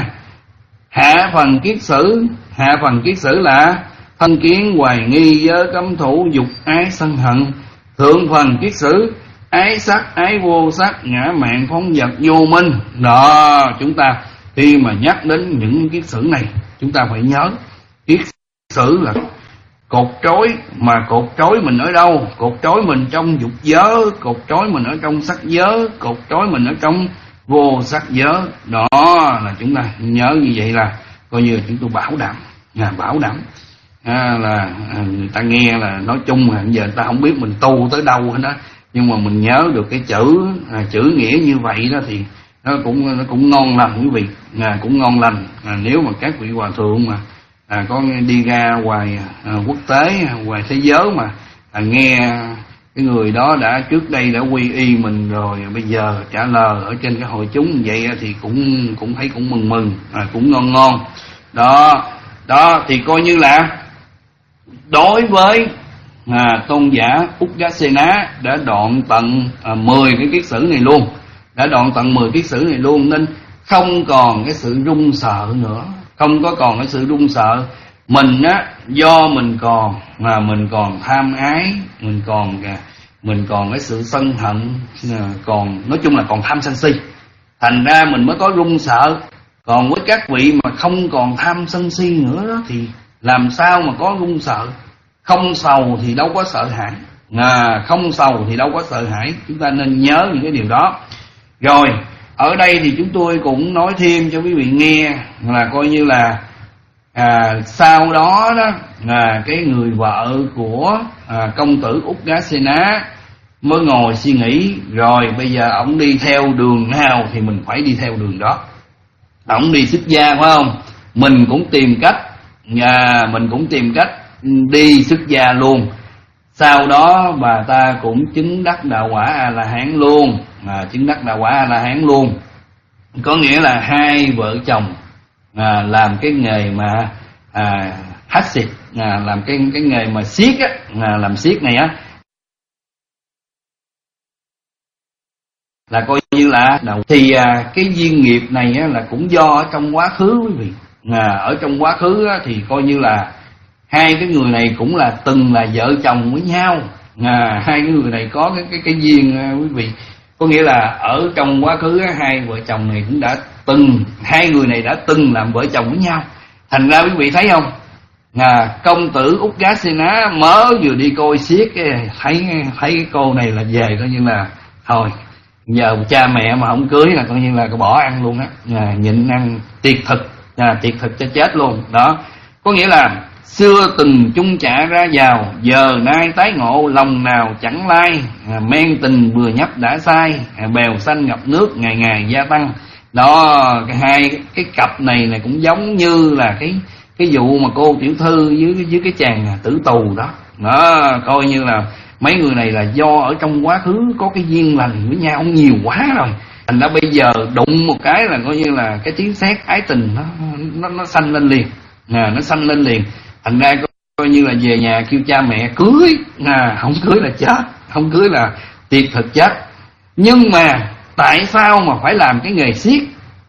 hạ phần kiết sử, hạ phần kiết sử là thân kiến, hoài nghi, giới cấm thủ, dục ái, sân hận. Thượng phần kiết sử ái sắc, ái vô sắc, ngã mạn, phóng dật, vô minh. Đó, chúng ta khi mà nhắc đến những kiết sử này, chúng ta phải nhớ kiết sử là cột trói. Mà cột trói mình ở đâu? Cột trói mình trong dục giới, cột trói mình ở trong sắc giới, cột trói mình ở trong vô sắc giới. Đó là chúng ta nhớ như vậy là coi như chúng tôi bảo đảm, à, bảo đảm à, là à, người ta nghe là nói chung là giờ người ta không biết mình tu tới đâu hết đó, nhưng mà mình nhớ được cái chữ à, chữ nghĩa như vậy đó thì nó cũng nó cũng ngon lành quý vị, à, cũng ngon lành. À, nếu mà các vị hòa thượng mà à, có đi ra ngoài à, quốc tế, ngoài thế giới mà à, nghe cái người đó đã trước đây đã quy y mình rồi bây giờ trả lời ở trên cái hội chúng vậy thì cũng cũng thấy cũng mừng mừng, à, cũng ngon ngon. Đó, đó thì coi như là đối với à, tôn giả Uddasena đã đoạn tận à, mười cái kiết sử này luôn, đã đoạn tận mười kiết sử này luôn, nên không còn cái sự run sợ nữa, không có còn cái sự run sợ. Mình á, do mình còn mà mình còn tham ái, mình còn mình còn cái sự sân hận, còn nói chung là còn tham sân si, thành ra mình mới có run sợ. Còn với các vị mà không còn tham sân si nữa đó, thì làm sao mà có run sợ? Không sầu thì đâu có sợ hãi, à, không sầu thì đâu có sợ hãi. Chúng ta nên nhớ những cái điều đó. Rồi ở đây thì chúng tôi cũng nói thêm cho quý vị nghe là coi như là à, sau đó đó là cái người vợ của à, công tử Uggasena mới ngồi suy nghĩ, rồi bây giờ ổng đi theo đường nào thì mình phải đi theo đường đó. Ổng đi xuất gia phải không, mình cũng tìm cách à, mình cũng tìm cách đi xuất gia luôn. Sau đó bà ta cũng chứng đắc đạo quả A La Hán luôn, à, chứng đắc đạo quả A La Hán luôn. Có nghĩa là hai vợ chồng à, làm cái nghề mà à, hát xịt, à, làm cái cái nghề mà siết á, à, làm siết này á, là coi như là đầu. Thì à, cái duyên nghiệp này á, là cũng do ở trong quá khứ quý vị, à, ở trong quá khứ á, thì coi như là hai cái người này cũng là từng là vợ chồng với nhau, à, hai cái người này có cái cái cái duyên à, quý vị. Có nghĩa là ở trong quá khứ á, hai vợ chồng này cũng đã từng, hai người này đã từng làm vợ chồng với nhau. Thành ra quý vị thấy không, à, công tử Uggasena mới vừa đi coi xiết cái thấy thấy cái cô này là về, coi như là thôi giờ cha mẹ mà không cưới là coi như là bỏ ăn luôn á, à, nhịn ăn tiệt thực, à, tiệt thực cho chết luôn đó. Có nghĩa là xưa từng chung chạ ra vào, giờ nay tái ngộ lòng nào chẳng lai, à, men tình vừa nhấp đã sai, à, bèo xanh ngập nước ngày ngày gia tăng. Đó, cái hai cái cặp này này cũng giống như là cái cái vụ mà cô tiểu thư với với cái chàng tử tù đó. Đó, coi như là mấy người này là do ở trong quá khứ có cái duyên lành với nhau nhiều quá rồi. Thành ra bây giờ đụng một cái là coi như là cái tiếng sét ái tình nó nó nó sanh lên liền, à, nó sanh lên liền. Thành ra coi như là về nhà kêu cha mẹ cưới, à, không cưới là chết, không cưới là tiệt thực chết. Nhưng mà tại sao mà phải làm cái nghề siết,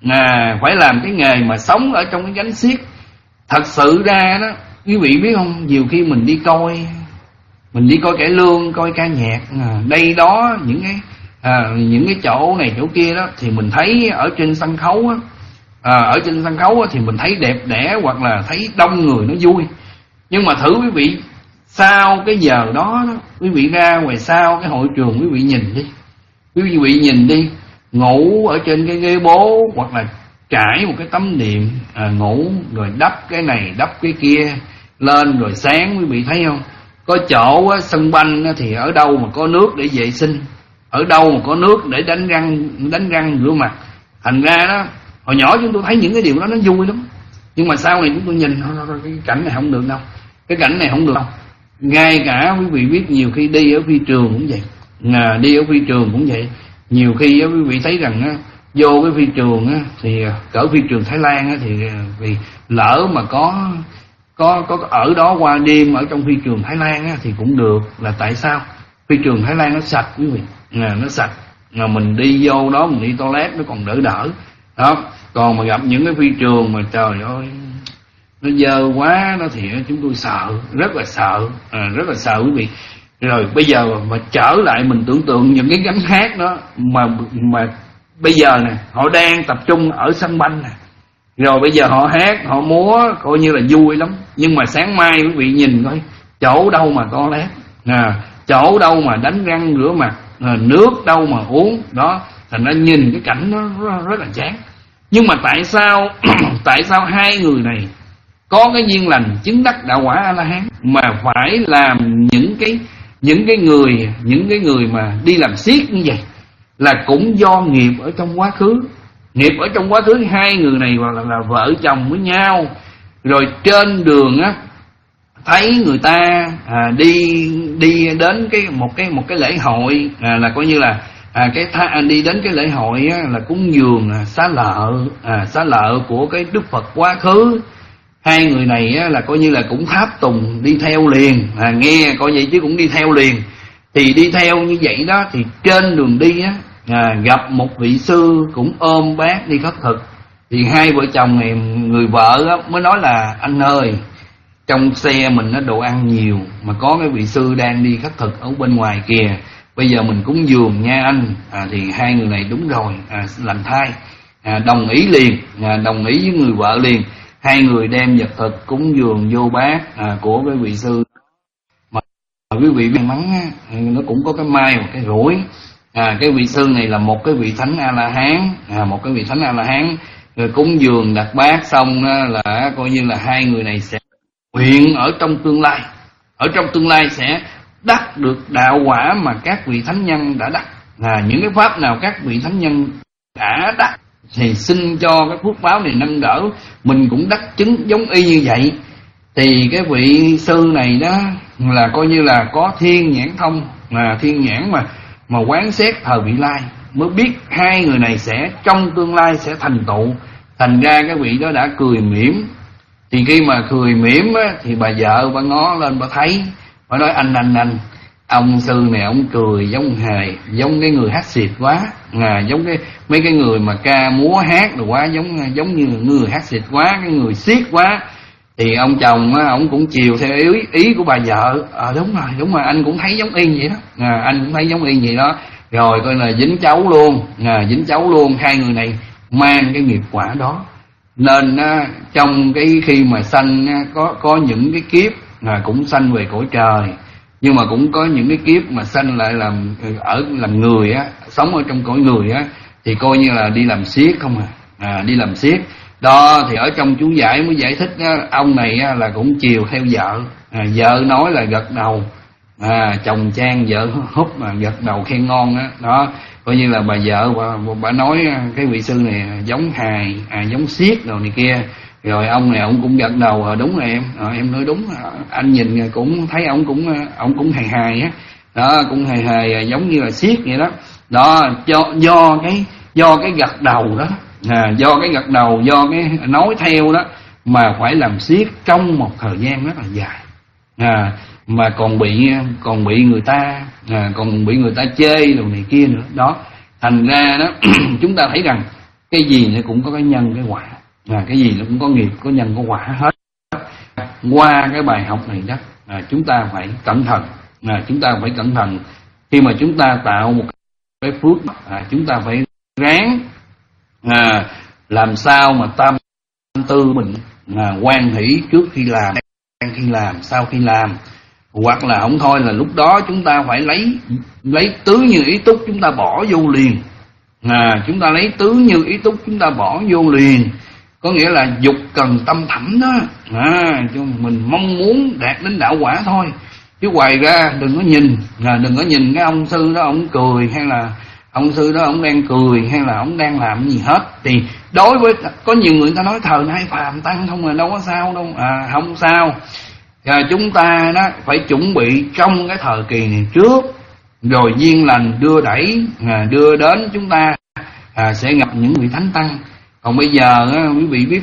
à, phải làm cái nghề mà sống ở trong cái gánh siết? Thật sự ra đó quý vị biết không, nhiều khi mình đi coi mình đi coi cải lương, coi ca nhạc, à, đây đó những cái à, những cái chỗ này chỗ kia đó, thì mình thấy ở trên sân khấu á, à, ở trên sân khấu á, thì mình thấy đẹp đẽ hoặc là thấy đông người nó vui. Nhưng mà thử quý vị sau cái giờ đó, đó quý vị ra ngoài sau cái hội trường, quý vị nhìn đi, quý vị nhìn đi, ngủ ở trên cái ghế bố hoặc là trải một cái tấm đệm, à, ngủ rồi đắp cái này đắp cái kia lên, rồi sáng quý vị thấy không, có chỗ á, sân banh á, thì ở đâu mà có nước để vệ sinh, ở đâu mà có nước để đánh răng đánh răng rửa mặt. Thành ra đó hồi nhỏ chúng tôi thấy những cái điều đó nó vui lắm, nhưng mà sau này chúng tôi nhìn thôi, cái cảnh này không được đâu, cái cảnh này không được đâu. Ngay cả quý vị biết nhiều khi đi ở phi trường cũng vậy, à, đi ở phi trường cũng vậy. Nhiều khi á, quý vị thấy rằng á, vô cái phi trường á, thì cỡ phi trường Thái Lan á, thì vì lỡ mà có có có ở đó qua đêm ở trong phi trường Thái Lan á, thì cũng được. Là tại sao? Phi trường Thái Lan nó sạch quý vị, à, nó sạch, à, mình đi vô đó mình đi toilet nó còn đỡ đỡ đó. Còn mà gặp những cái phi trường mà trời ơi nó dơ quá đó thì chúng tôi sợ, rất là sợ, à, rất là sợ quý vị. Rồi bây giờ mà trở lại mình tưởng tượng những cái gánh hát đó mà mà bây giờ nè họ đang tập trung ở sân banh nè, rồi bây giờ họ hát họ múa coi như là vui lắm. Nhưng mà sáng mai quý vị nhìn coi chỗ đâu mà toilet, à, chỗ đâu mà đánh răng rửa mặt, à, nước đâu mà uống đó. Thành ra nhìn cái cảnh nó rất, rất là chán. Nhưng mà tại sao tại sao hai người này có cái duyên lành chứng đắc đạo quả A La Hán mà phải làm những cái những cái người những cái người mà đi làm siết như vậy? Là cũng do nghiệp ở trong quá khứ. Nghiệp ở trong quá khứ, hai người này là, là, là vợ chồng với nhau, rồi trên đường á thấy người ta à, đi đi đến cái một cái một cái lễ hội, à, là coi như là à, cái tha, đi đến cái lễ hội á, là cúng dường à, xá lợ à, xá lợ của cái Đức Phật quá khứ. Hai người này á, là coi như là cũng tháp tùng đi theo liền, à, nghe coi vậy chứ cũng đi theo liền. Thì đi theo như vậy đó, thì trên đường đi á, à, gặp một vị sư cũng ôm bát đi khất thực. Thì hai vợ chồng này, người vợ á, mới nói là anh ơi, trong xe mình nó đồ ăn nhiều, mà có cái vị sư đang đi khất thực ở bên ngoài kìa, bây giờ mình cúng dường nha anh. À, thì hai người này đúng rồi, à, lành thai, à, đồng ý liền, à, đồng ý với người vợ liền. Hai người đem vật thực cúng dường vô bát à, của cái vị sư. Mà quý vị may mắn á, nó cũng có cái mai một cái rủi, À, cái vị sư này là một cái vị thánh A La Hán, à, một cái vị thánh A La Hán. Rồi cúng dường đặt bát xong đó là coi như là hai người này sẽ nguyện ở trong tương lai, ở trong tương lai sẽ đắc được đạo quả mà các vị thánh nhân đã đắc. À, những cái pháp nào các vị thánh nhân đã đắc thì xin cho cái phước báo này nâng đỡ mình cũng đắc chứng giống y như vậy. Thì cái vị sư này đó là coi như là có thiên nhãn thông, là thiên nhãn mà mà quán xét thời vị lai, mới biết hai người này sẽ trong tương lai sẽ thành tụ. Thành ra cái vị đó đã cười mỉm. Thì khi mà cười mỉm á, thì bà vợ bà ngó lên bà thấy, bà nói anh anh anh ông sư này ông cười giống hề, giống cái người hát xịt quá, à, giống cái mấy cái người mà ca múa hát rồi quá, giống giống như người hát xịt quá, cái người xiết quá. Thì ông chồng á, ông cũng chiều theo ý, ý của bà vợ. À, đúng rồi, đúng rồi, anh cũng thấy giống y vậy đó, à, anh cũng thấy giống y vậy đó. Rồi coi là dính cháu luôn, à, dính cháu luôn. Hai người này mang cái nghiệp quả đó, nên á, trong cái khi mà sanh á, có có những cái kiếp à, cũng sanh về cõi trời, nhưng mà cũng có những cái kiếp mà sanh lại làm ở làm người á, sống ở trong cõi người á, thì coi như là đi làm xiếc không à, à đi làm xiếc. Đó thì ở trong chú giải mới giải thích á, ông này á, là cũng chiều theo vợ, à, vợ nói là gật đầu, à, chồng chan vợ húp mà gật đầu khen ngon á. Đó coi như là bà vợ bà, bà nói cái vị sư này giống hài, à, giống xiếc đồ này kia. Rồi ông này ông cũng gật đầu, à, đúng rồi em, à, em nói đúng, à, anh nhìn cũng thấy ông cũng ông cũng hài hài á, đó cũng hài hài giống như là xiếc vậy đó. Đó do do cái do cái gật đầu đó, à, do cái gật đầu, do cái nói theo đó mà phải làm xiếc trong một thời gian rất là dài, à, mà còn bị còn bị người ta à, còn bị người ta chê đồ này kia nữa. Đó thành ra đó chúng ta thấy rằng cái gì nó cũng có cái nhân cái quả, à, cái gì nó cũng có nghiệp có nhân có quả hết. Qua cái bài học này đó, à, chúng ta phải cẩn thận, à, chúng ta phải cẩn thận khi mà chúng ta tạo một cái phước, à, chúng ta phải ráng à, làm sao mà tâm tư mình à, hoan hỷ trước khi làm, khi làm, sau khi làm. Hoặc là không thôi là lúc đó chúng ta phải lấy lấy tứ như ý túc, chúng ta bỏ vô liền, à, chúng ta lấy tứ như ý túc chúng ta bỏ vô liền. Có nghĩa là dục cần tâm thẳm đó, à, mình mong muốn đạt đến đạo quả thôi, chứ ngoài ra đừng có nhìn, à, đừng có nhìn cái ông sư đó ông cười, hay là ông sư đó ông đang cười, hay là ông đang làm gì hết. Thì đối với có nhiều người ta nói thời nay phàm tăng không, là đâu có sao đâu, à, không sao. À, chúng ta đó phải chuẩn bị trong cái thời kỳ này trước, rồi duyên lành đưa đẩy, à, đưa đến chúng ta à, sẽ gặp những vị thánh tăng. Còn bây giờ á, quý vị biết,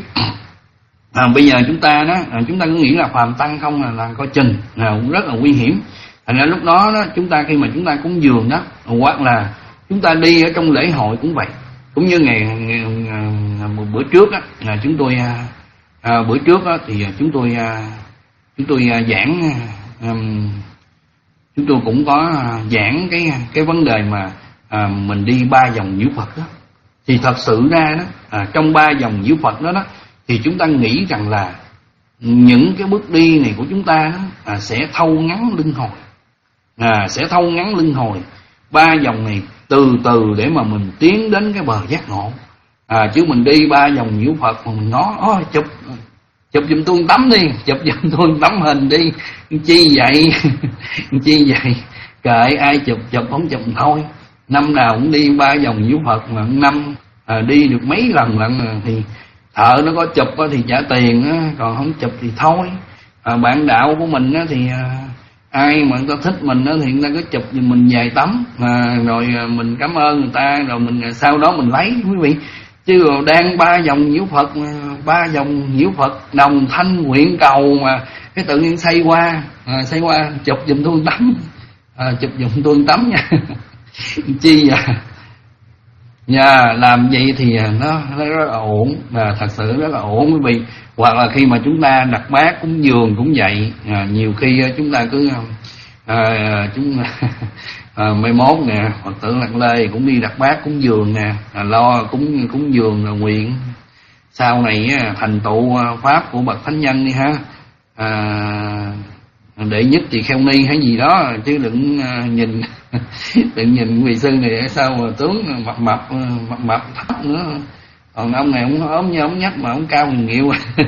à, bây giờ chúng ta đó à, chúng ta cứ nghĩ là phàm tăng không là, là coi chừng, à, cũng rất là nguy hiểm. Thành ra lúc đó, đó chúng ta khi mà chúng ta cúng dường đó, hoặc là chúng ta đi ở trong lễ hội cũng vậy. Cũng như ngày, ngày, ngày một bữa trước á, à, chúng tôi à, bữa trước á, thì chúng tôi à, chúng tôi à, giảng à, chúng tôi cũng có à, giảng cái cái vấn đề mà à, mình đi ba vòng nhiễu Phật đó. Thì thật sự ra đó à, trong ba vòng nhiễu Phật đó đó thì chúng ta nghĩ rằng là những cái bước đi này của chúng ta đó à, sẽ thâu ngắn luân hồi, à, sẽ thâu ngắn luân hồi. Ba vòng này từ từ để mà mình tiến đến cái bờ giác ngộ, à, chứ mình đi ba vòng nhiễu Phật mà mình nói ôi chụp chụp giùm tôi tấm đi, chụp giùm tôi tấm hình đi, chi vậy chi vậy, kệ ai chụp chụp không chụp thôi. Năm nào cũng đi ba vòng nhiễu Phật, mà năm à, đi được mấy lần lần thì thợ nó có chụp thì trả tiền á, còn không chụp thì thôi. À, bạn đạo của mình á thì à, ai mà người ta thích mình á thì người ta cứ chụp giùm mình vài tấm, à, rồi mình cảm ơn người ta, rồi mình sau đó mình lấy quý vị. Chứ đang ba vòng nhiễu Phật, ba vòng nhiễu Phật đồng thanh nguyện cầu mà cái tự nhiên xây qua, à, xây qua chụp giùm tôi tấm, à, chụp giùm tôi tấm nha. Chi vậy? Nha, làm vậy thì nó, nó rất là ổn, và thật sự rất là ổn quý vị. Hoặc là khi mà chúng ta đặt bát cúng dường cũng vậy, à, nhiều khi chúng ta cứ à, chúng à, mai mốt nè, Phật tử Lăng Lê cũng đi đặt bát cúng dường nè, à, lo cúng cúng dường là nguyện sau này á, thành tựu pháp của bậc thánh nhân đi ha, à, đệ nhất tỳ kheo ni hay gì đó, chứ đừng à, nhìn Tự nhìn vị sư này sao mà tướng mập mập mập mập thấp nữa, còn ông này ông ốm như ống nhắc mà ông cao mình nghịu.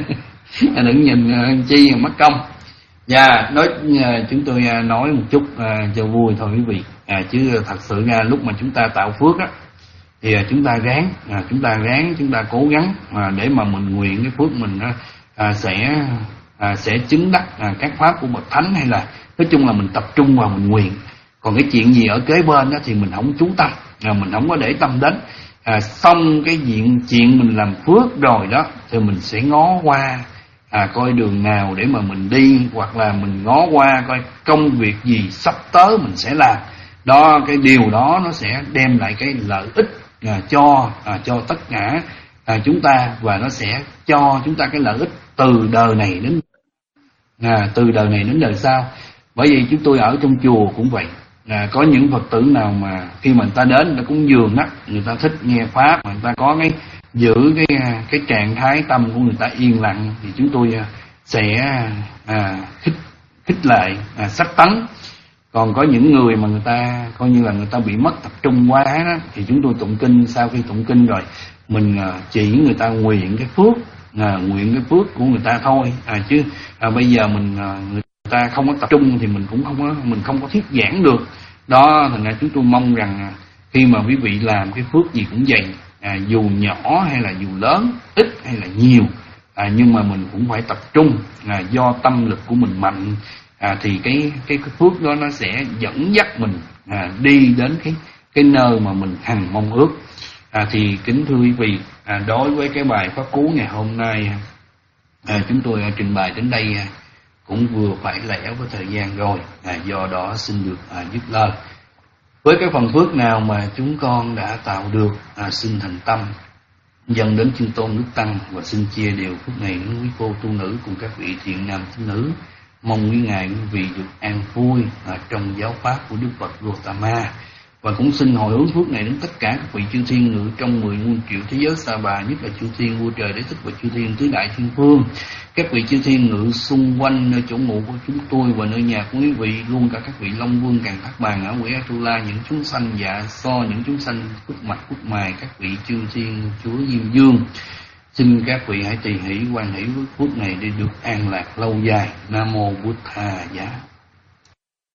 Đừng nhìn chi mà mất công. Dạ, nói chúng tôi nói một chút à, cho vui thôi quý vị, à, chứ thật sự ra lúc mà chúng ta tạo phước á thì à, chúng ta ráng, à, chúng ta ráng, chúng ta cố gắng à, để mà mình nguyện cái phước mình à, sẽ à, sẽ chứng đắc à, các pháp của bậc thánh, hay là nói chung là mình tập trung vào mình nguyện. Còn cái chuyện gì ở kế bên đó thì mình không chú tâm, à, mình không có để tâm đến. À, xong cái diện chuyện mình làm phước rồi đó thì mình sẽ ngó qua à, coi đường nào để mà mình đi, hoặc là mình ngó qua coi công việc gì sắp tới mình sẽ làm. Đó, cái điều đó nó sẽ đem lại cái lợi ích à, cho à, cho tất cả à, chúng ta, và nó sẽ cho chúng ta cái lợi ích từ đời này đến à, từ đời này đến đời sau. Bởi vì chúng tôi ở trong chùa cũng vậy, à, có những Phật tử nào mà khi mà người ta đến, người ta cúng dường đó, người ta thích nghe pháp, mà người ta có cái giữ cái cái trạng thái tâm của người ta yên lặng, thì chúng tôi sẽ à, khích khích lệ, à, sách tấn. Còn có những người mà người ta coi như là người ta bị mất tập trung quá đó, thì chúng tôi tụng kinh. Sau khi tụng kinh rồi mình à, chỉ người ta nguyện cái phước, à, nguyện cái phước của người ta thôi, à, chứ à, bây giờ mình à, người ta không có tập trung thì mình cũng không có mình không có thuyết giảng được. Đó, thành ra chúng tôi mong rằng khi mà quý vị làm cái phước gì cũng vậy, à, dù nhỏ hay là dù lớn, ít hay là nhiều, à, nhưng mà mình cũng phải tập trung, à, do tâm lực của mình mạnh, à, thì cái cái cái phước đó nó sẽ dẫn dắt mình à, đi đến cái cái nơi mà mình hằng mong ước. À, thì kính thưa quý vị, à, đối với cái bài pháp cú ngày hôm nay à, chúng tôi à, trình bày đến đây à, cũng vừa phải lẻ với thời gian rồi, à, do đó xin được à, dứt lời. Với cái phần phước nào mà chúng con đã tạo được, à, xin thành tâm dâng đến chư tôn đức tăng, và xin chia đều phước này đến quý cô tu nữ cùng các vị thiện nam tín nữ. Mong quý ngài quý vị được an vui à, trong giáo pháp của Đức Phật Gautama. Và cũng xin hồi hướng phước này đến tất cả các vị chư thiên ngự trong mười muôn triệu thế giới xa bà, nhất là chư thiên vua trời đế thích và chư thiên tứ đại thiên phương. Các vị chư thiên ngự xung quanh nơi chỗ ngụ của chúng tôi và nơi nhà của quý vị, luôn cả các vị long vương càng thác bàn, ngã quỷ Atula, những chúng sanh dạ so, những chúng sanh phúc mạch phúc mài, các vị chư thiên chúa diêm dương. Xin các vị hãy tỳ hỷ quan hỷ với phước này để được an lạc lâu dài. Nam mô Bụt Thà Giá.